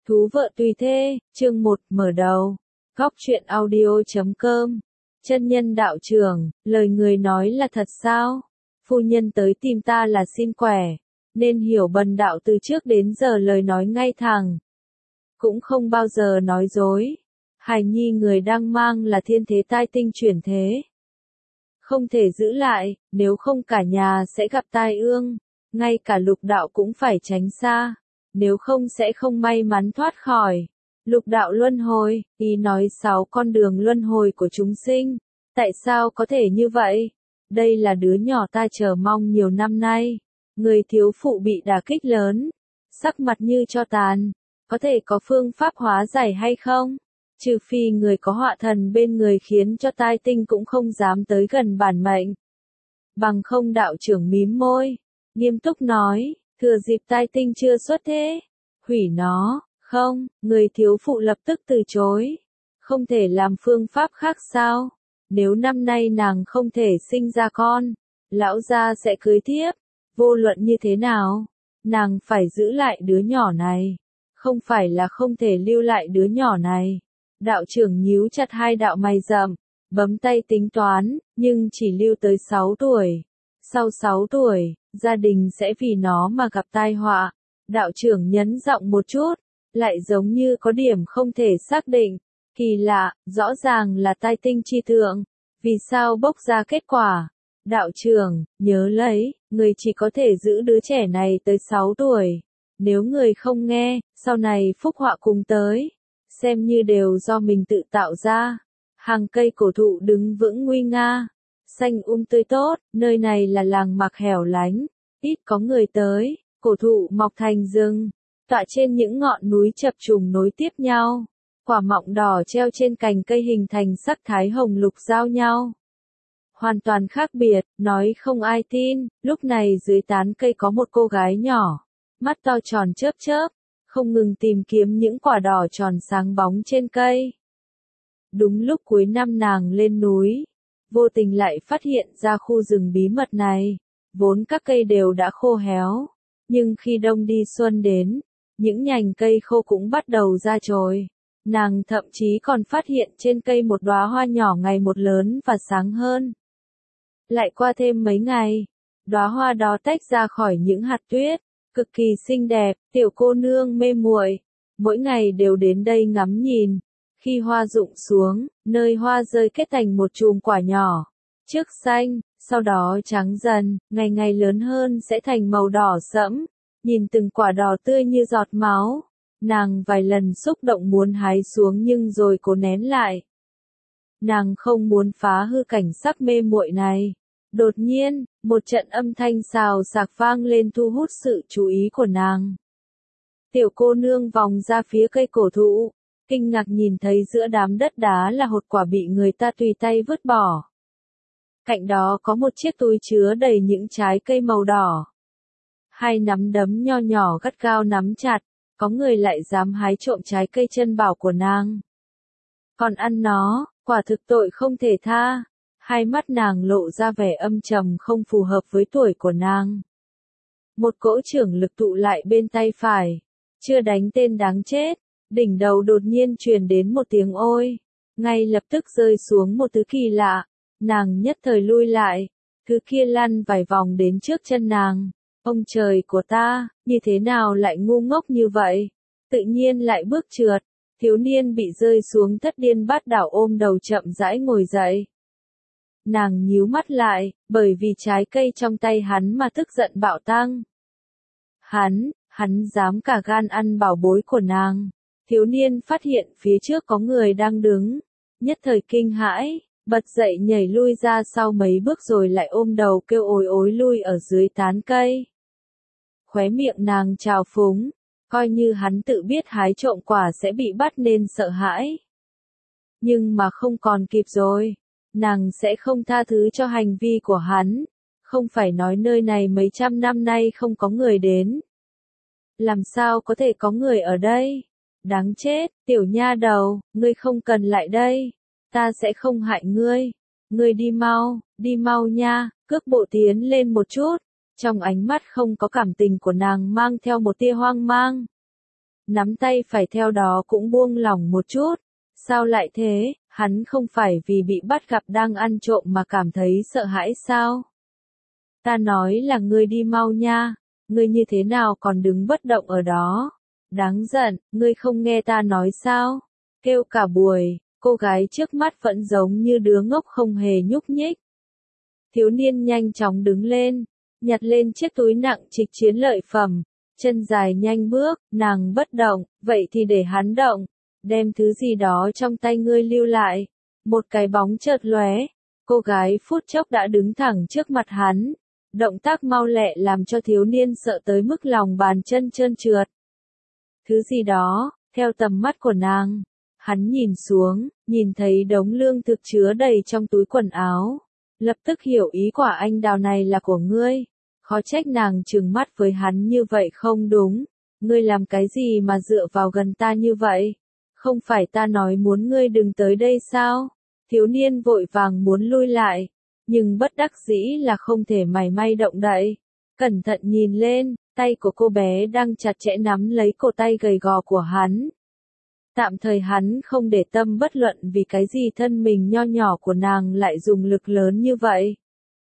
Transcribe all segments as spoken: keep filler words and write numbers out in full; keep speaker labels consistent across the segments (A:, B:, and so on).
A: Thú vợ tùy thê, chương một, mở đầu. Góc truyện audio chấm com. Chân nhân đạo trưởng, lời người nói là thật sao? Phu nhân tới tìm ta là xin khỏe, nên hiểu bần đạo từ trước đến giờ lời nói ngay thẳng. Cũng không bao giờ nói dối. Hài nhi người đang mang là thiên thế tai tinh chuyển thế. Không thể giữ lại, nếu không cả nhà sẽ gặp tai ương, ngay cả lục đạo cũng phải tránh xa. Nếu không sẽ không may mắn thoát khỏi lục đạo luân hồi. Ý nói sáu con đường luân hồi của chúng sinh. Tại sao có thể như vậy? Đây là đứa nhỏ ta chờ mong nhiều năm nay. Người thiếu phụ bị đả kích lớn, sắc mặt như tro tàn. Có thể có phương pháp hóa giải hay không? Trừ phi người có họa thần bên người khiến cho tai tinh cũng không dám tới gần bản mệnh. Bằng không đạo trưởng mím môi, nghiêm túc nói. Thừa dịp tai tinh chưa xuất thế, hủy nó. Không, người thiếu phụ lập tức từ chối. Không thể làm phương pháp khác sao? Nếu năm nay nàng không thể sinh ra con, lão gia sẽ cưới tiếp. Vô luận như thế nào, nàng phải giữ lại đứa nhỏ này. Không phải là không thể lưu lại đứa nhỏ này. Đạo trưởng nhíu chặt hai đạo mày rậm, bấm tay tính toán, nhưng chỉ lưu tới sáu tuổi. Sau sáu tuổi, gia đình sẽ vì nó mà gặp tai họa. Đạo trưởng nhấn giọng một chút, lại giống như có điểm không thể xác định. Kỳ lạ, rõ ràng là tai tinh chi thượng. Vì sao bốc ra kết quả? Đạo trưởng, nhớ lấy, người chỉ có thể giữ đứa trẻ này tới sáu tuổi. Nếu người không nghe, sau này phúc họa cùng tới. Xem như đều do mình tự tạo ra. Hàng cây cổ thụ đứng vững nguy nga. Xanh um tươi tốt, nơi này là làng mạc hẻo lánh, ít có người tới, cổ thụ mọc thành rừng, tọa trên những ngọn núi chập trùng nối tiếp nhau, quả mọng đỏ treo trên cành cây hình thành sắc thái hồng lục giao nhau. Hoàn toàn khác biệt, nói không ai tin, lúc này dưới tán cây có một cô gái nhỏ, mắt to tròn chớp chớp, không ngừng tìm kiếm những quả đỏ tròn sáng bóng trên cây. Đúng lúc cuối năm nàng lên núi, vô tình lại phát hiện ra khu rừng bí mật này, vốn các cây đều đã khô héo, nhưng khi đông đi xuân đến, những nhành cây khô cũng bắt đầu ra chồi. Nàng thậm chí còn phát hiện trên cây một đóa hoa nhỏ ngày một lớn và sáng hơn. Lại qua thêm mấy ngày, đóa hoa đó tách ra khỏi những hạt tuyết, cực kỳ xinh đẹp, tiểu cô nương mê muội, mỗi ngày đều đến đây ngắm nhìn. Khi hoa rụng xuống, nơi hoa rơi kết thành một chùm quả nhỏ, trước xanh, sau đó trắng dần, ngày ngày lớn hơn sẽ thành màu đỏ sẫm, nhìn từng quả đỏ tươi như giọt máu. Nàng vài lần xúc động muốn hái xuống nhưng rồi cố nén lại. Nàng không muốn phá hư cảnh sắc mê muội này. Đột nhiên, một trận âm thanh xào xạc vang lên thu hút sự chú ý của nàng. Tiểu cô nương vòng ra phía cây cổ thụ, kinh ngạc nhìn thấy giữa đám đất đá là hột quả bị người ta tùy tay vứt bỏ. Cạnh đó có một chiếc túi chứa đầy những trái cây màu đỏ. Hai nắm đấm nho nhỏ gắt gao nắm chặt, có người lại dám hái trộm trái cây chân bảo của nàng. Còn ăn nó, quả thực tội không thể tha. Hai mắt nàng lộ ra vẻ âm trầm không phù hợp với tuổi của nàng. Một cỗ trưởng lực tụ lại bên tay phải, chưa đánh tên đáng chết. Đỉnh đầu đột nhiên truyền đến một tiếng ôi, ngay lập tức rơi xuống một thứ kỳ lạ, nàng nhất thời lui lại, thứ kia lăn vài vòng đến trước chân nàng. Ông trời của ta, như thế nào lại ngu ngốc như vậy? Tự nhiên lại bước trượt, thiếu niên bị rơi xuống thất điên bát đảo ôm đầu chậm rãi ngồi dậy. Nàng nhíu mắt lại, bởi vì trái cây trong tay hắn mà tức giận bạo tăng. Hắn, hắn dám cả gan ăn bảo bối của nàng. Thiếu niên phát hiện phía trước có người đang đứng, nhất thời kinh hãi, bật dậy nhảy lui ra sau mấy bước rồi lại ôm đầu kêu ối ối lui ở dưới tán cây. Khóe miệng nàng trào phúng, coi như hắn tự biết hái trộm quả sẽ bị bắt nên sợ hãi. Nhưng mà không còn kịp rồi, nàng sẽ không tha thứ cho hành vi của hắn, không phải nói nơi này mấy trăm năm nay không có người đến. Làm sao có thể có người ở đây? Đáng chết, tiểu nha đầu, ngươi không cần lại đây, ta sẽ không hại ngươi, ngươi đi mau, đi mau nha, cước bộ tiến lên một chút, trong ánh mắt không có cảm tình của nàng mang theo một tia hoang mang. nắm tay phải theo đó cũng buông lỏng một chút. Sao lại thế, hắn không phải vì bị bắt gặp đang ăn trộm mà cảm thấy sợ hãi sao? Ta nói là ngươi đi mau nha, ngươi như thế nào còn đứng bất động ở đó? Đáng giận, ngươi không nghe ta nói sao? Kêu cả buổi, cô gái trước mắt vẫn giống như đứa ngốc không hề nhúc nhích. Thiếu niên nhanh chóng đứng lên, nhặt lên chiếc túi nặng trịch chiến lợi phẩm, chân dài nhanh bước, nàng bất động, vậy thì để hắn động, đem thứ gì đó trong tay ngươi lưu lại. Một cái bóng chợt lóe, cô gái phút chốc đã đứng thẳng trước mặt hắn, động tác mau lẹ làm cho thiếu niên sợ tới mức lòng bàn chân trơn trượt. Thứ gì đó, theo tầm mắt của nàng, hắn nhìn xuống, nhìn thấy đống lương thực chứa đầy trong túi quần áo, lập tức hiểu ý quả anh đào này là của ngươi. Khó trách nàng trừng mắt với hắn như vậy không đúng, ngươi làm cái gì mà dựa vào gần ta như vậy? Không phải ta nói muốn ngươi đừng tới đây sao? Thiếu niên vội vàng muốn lui lại, nhưng bất đắc dĩ là không thể mảy may động đậy. Cẩn thận nhìn lên, tay của cô bé đang chặt chẽ nắm lấy cổ tay gầy gò của hắn. Tạm thời hắn không để tâm bất luận vì cái gì thân mình nho nhỏ của nàng lại dùng lực lớn như vậy.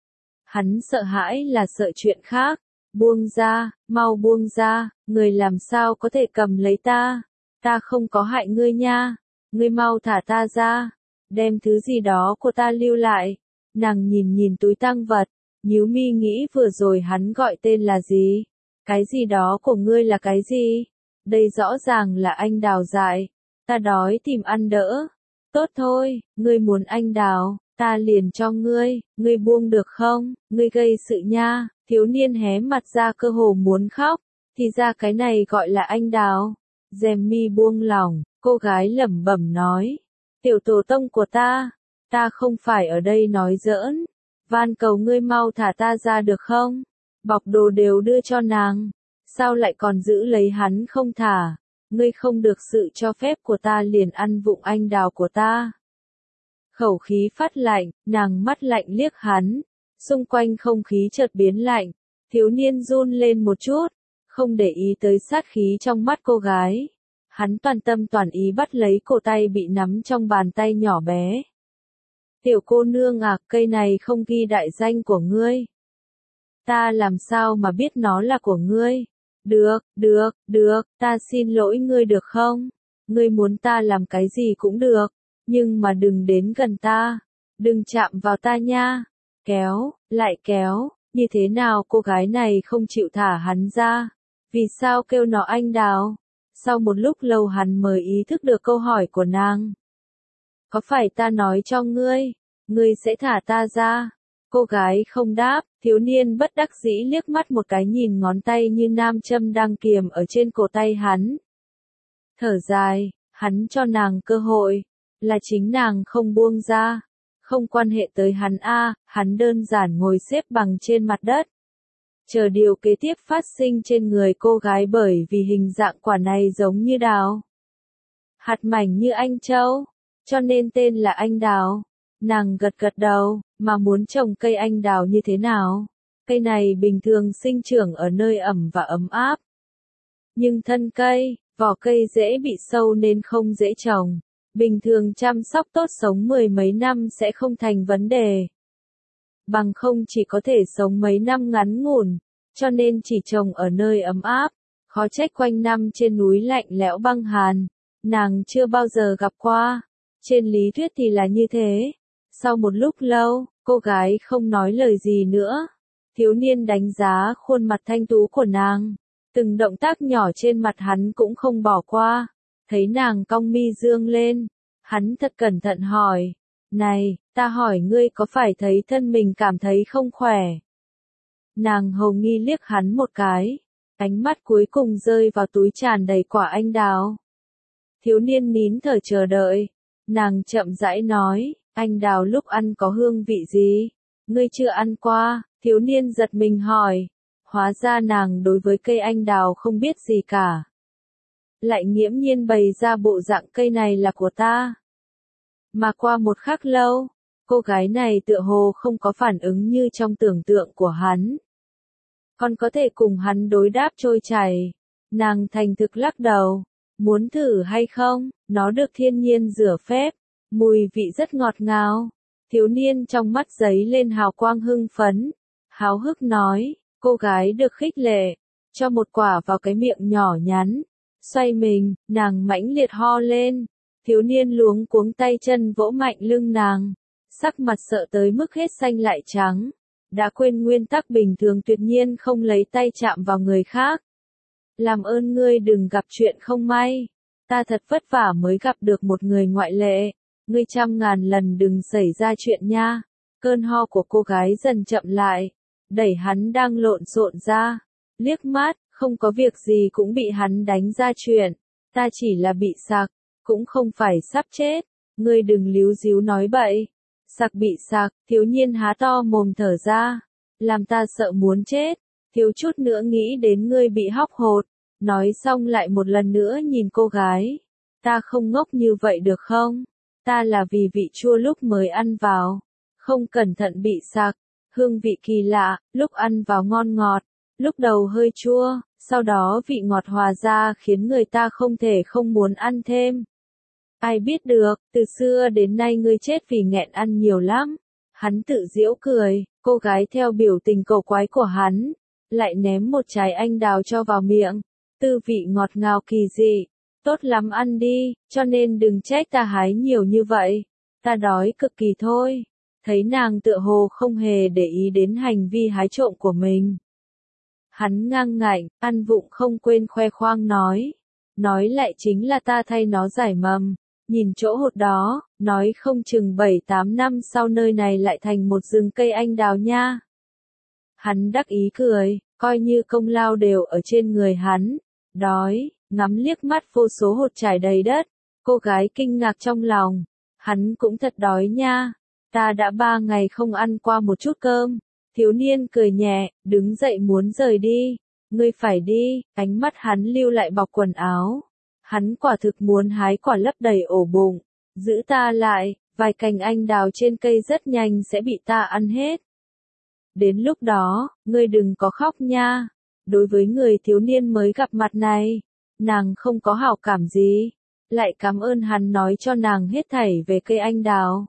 A: Hắn sợ hãi là sợ chuyện khác. Buông ra, mau buông ra, người làm sao có thể cầm lấy ta? Ta không có hại ngươi nha, ngươi mau thả ta ra, đem thứ gì đó của ta lưu lại. Nàng nhìn nhìn túi tang vật, nhíu mi nghĩ vừa rồi hắn gọi tên là gì? Cái gì đó của ngươi là cái gì? Đây rõ ràng là anh đào dại, ta đói tìm ăn đỡ. Tốt thôi, ngươi muốn anh đào, ta liền cho ngươi, ngươi buông được không? Ngươi gây sự nha. Thiếu niên hé mặt ra cơ hồ muốn khóc, thì ra cái này gọi là anh đào. Rèm mi buông lỏng, cô gái lẩm bẩm nói, tiểu tổ tông của ta, ta không phải ở đây nói giỡn, van cầu ngươi mau thả ta ra được không? Bọc đồ đều đưa cho nàng, sao lại còn giữ lấy hắn không thả? Ngươi không được sự cho phép của ta liền ăn vụng anh đào của ta. Khẩu khí phát lạnh, nàng mắt lạnh liếc hắn. Xung quanh không khí chợt biến lạnh, thiếu niên run lên một chút, không để ý tới sát khí trong mắt cô gái. Hắn toàn tâm toàn ý bắt lấy cổ tay bị nắm trong bàn tay nhỏ bé. Tiểu cô nương à, cây này không ghi đại danh của ngươi. Ta làm sao mà biết nó là của ngươi? Được, được, được, ta xin lỗi ngươi được không? Ngươi muốn ta làm cái gì cũng được, nhưng mà đừng đến gần ta, đừng chạm vào ta nha. Kéo, lại kéo, như thế nào cô gái này không chịu thả hắn ra? Vì sao kêu nó anh đào? Sau một lúc lâu hắn mới ý thức được câu hỏi của nàng. Có phải ta nói cho ngươi, ngươi sẽ thả ta ra? Cô gái không đáp, thiếu niên bất đắc dĩ liếc mắt một cái nhìn ngón tay như nam châm đang kiềm ở trên cổ tay hắn. Thở dài, hắn cho nàng cơ hội, là chính nàng không buông ra. Không quan hệ tới hắn a, hắn đơn giản ngồi xếp bằng trên mặt đất. Chờ điều kế tiếp phát sinh trên người cô gái bởi vì hình dạng quả này giống như đào. Hạt mảnh như anh châu, cho nên tên là anh đào. Nàng gật gật đầu, mà muốn trồng cây anh đào như thế nào? Cây này bình thường sinh trưởng ở nơi ẩm và ấm áp. Nhưng thân cây, vỏ cây dễ bị sâu nên không dễ trồng. Bình thường chăm sóc tốt sống mười mấy năm sẽ không thành vấn đề. Bằng không chỉ có thể sống mấy năm ngắn ngủn, cho nên chỉ trồng ở nơi ấm áp, khó trách quanh năm trên núi lạnh lẽo băng hàn. Nàng chưa bao giờ gặp qua, trên lý thuyết thì là như thế. Sau một lúc lâu, cô gái không nói lời gì nữa. Thiếu niên đánh giá khuôn mặt thanh tú của nàng, từng động tác nhỏ trên mặt hắn cũng không bỏ qua. Thấy nàng cong mi dương lên, hắn thật cẩn thận hỏi, này, ta hỏi ngươi có phải thấy thân mình cảm thấy không khỏe? Nàng hầu nghi liếc hắn một cái, ánh mắt cuối cùng rơi vào túi tràn đầy quả anh đào. Thiếu niên nín thở chờ đợi, nàng chậm rãi nói, anh đào lúc ăn có hương vị gì? Ngươi chưa ăn qua, thiếu niên giật mình hỏi, hóa ra nàng đối với cây anh đào không biết gì cả. Lại nghiễm nhiên bày ra bộ dạng cây này là của ta. Mà qua một khắc lâu, cô gái này tựa hồ không có phản ứng như trong tưởng tượng của hắn. Còn có thể cùng hắn đối đáp trôi chảy. Nàng thành thực lắc đầu. Muốn thử hay không? Nó được thiên nhiên rửa phép. Mùi vị rất ngọt ngào. Thiếu niên trong mắt giấy lên hào quang hưng phấn. Háo hức nói, cô gái được khích lệ. Cho một quả vào cái miệng nhỏ nhắn. Xoay mình, nàng mãnh liệt ho lên. Thiếu niên luống cuống tay chân vỗ mạnh lưng nàng. Sắc mặt sợ tới mức hết xanh lại trắng. Đã quên nguyên tắc bình thường tuyệt nhiên không lấy tay chạm vào người khác. Làm ơn ngươi đừng gặp chuyện không may. Ta thật vất vả mới gặp được một người ngoại lệ. Ngươi trăm ngàn lần đừng xảy ra chuyện nha. Cơn ho của cô gái dần chậm lại. Đẩy hắn đang lộn xộn ra. Liếc mắt, không có việc gì cũng bị hắn đánh ra chuyện. Ta chỉ là bị sặc, cũng không phải sắp chết. Ngươi đừng líu díu nói bậy. Sặc bị sặc, thiếu nhiên há to mồm thở ra. Làm ta sợ muốn chết. Thiếu chút nữa nghĩ đến ngươi bị hóc hột. Nói xong lại một lần nữa nhìn cô gái. Ta không ngốc như vậy được không? Ta là vì vị chua lúc mới ăn vào. Không cẩn thận bị sặc. Hương vị kỳ lạ, lúc ăn vào ngon ngọt. Lúc đầu hơi chua, sau đó vị ngọt hòa ra khiến người ta không thể không muốn ăn thêm. Ai biết được, từ xưa đến nay ngươi chết vì nghẹn ăn nhiều lắm. Hắn tự giễu cười, cô gái theo biểu tình cầu quái của hắn. Lại ném một trái anh đào cho vào miệng. Tư vị ngọt ngào kỳ dị. Tốt lắm ăn đi, cho nên đừng trách ta hái nhiều như vậy. Ta đói cực kỳ thôi. Thấy nàng tựa hồ không hề để ý đến hành vi hái trộm của mình. Hắn ngang ngạnh, ăn vụng không quên khoe khoang nói. Nói lại chính là ta thay nó giải mầm. Nhìn chỗ hột đó, nói không chừng bảy tám năm sau nơi này lại thành một rừng cây anh đào nha. Hắn đắc ý cười, coi như công lao đều ở trên người hắn. Đói, ngắm liếc mắt vô số hột trải đầy đất. Cô gái kinh ngạc trong lòng. Hắn cũng thật đói nha. Ta đã ba ngày không ăn qua một chút cơm. Thiếu niên cười nhẹ, đứng dậy muốn rời đi. Ngươi phải đi, ánh mắt hắn lưu lại bọc quần áo. Hắn quả thực muốn hái quả lấp đầy ổ bụng. Giữ ta lại, vài cành anh đào trên cây rất nhanh sẽ bị ta ăn hết. Đến lúc đó, ngươi đừng có khóc nha. Đối với người thiếu niên mới gặp mặt này, nàng không có hảo cảm gì. Lại cảm ơn hắn nói cho nàng hết thảy về cây anh đào.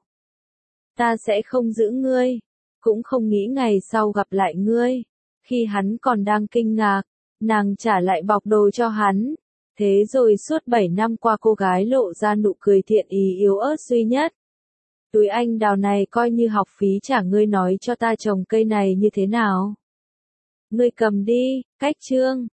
A: Ta sẽ không giữ ngươi. Cũng không nghĩ ngày sau gặp lại ngươi. Khi hắn còn đang kinh ngạc, nàng trả lại bọc đồ cho hắn. Thế rồi suốt bảy năm qua cô gái lộ ra nụ cười thiện ý yếu ớt duy nhất. Túi anh đào này coi như học phí trả ngươi nói cho ta trồng cây này như thế nào. Ngươi cầm đi, cách chương.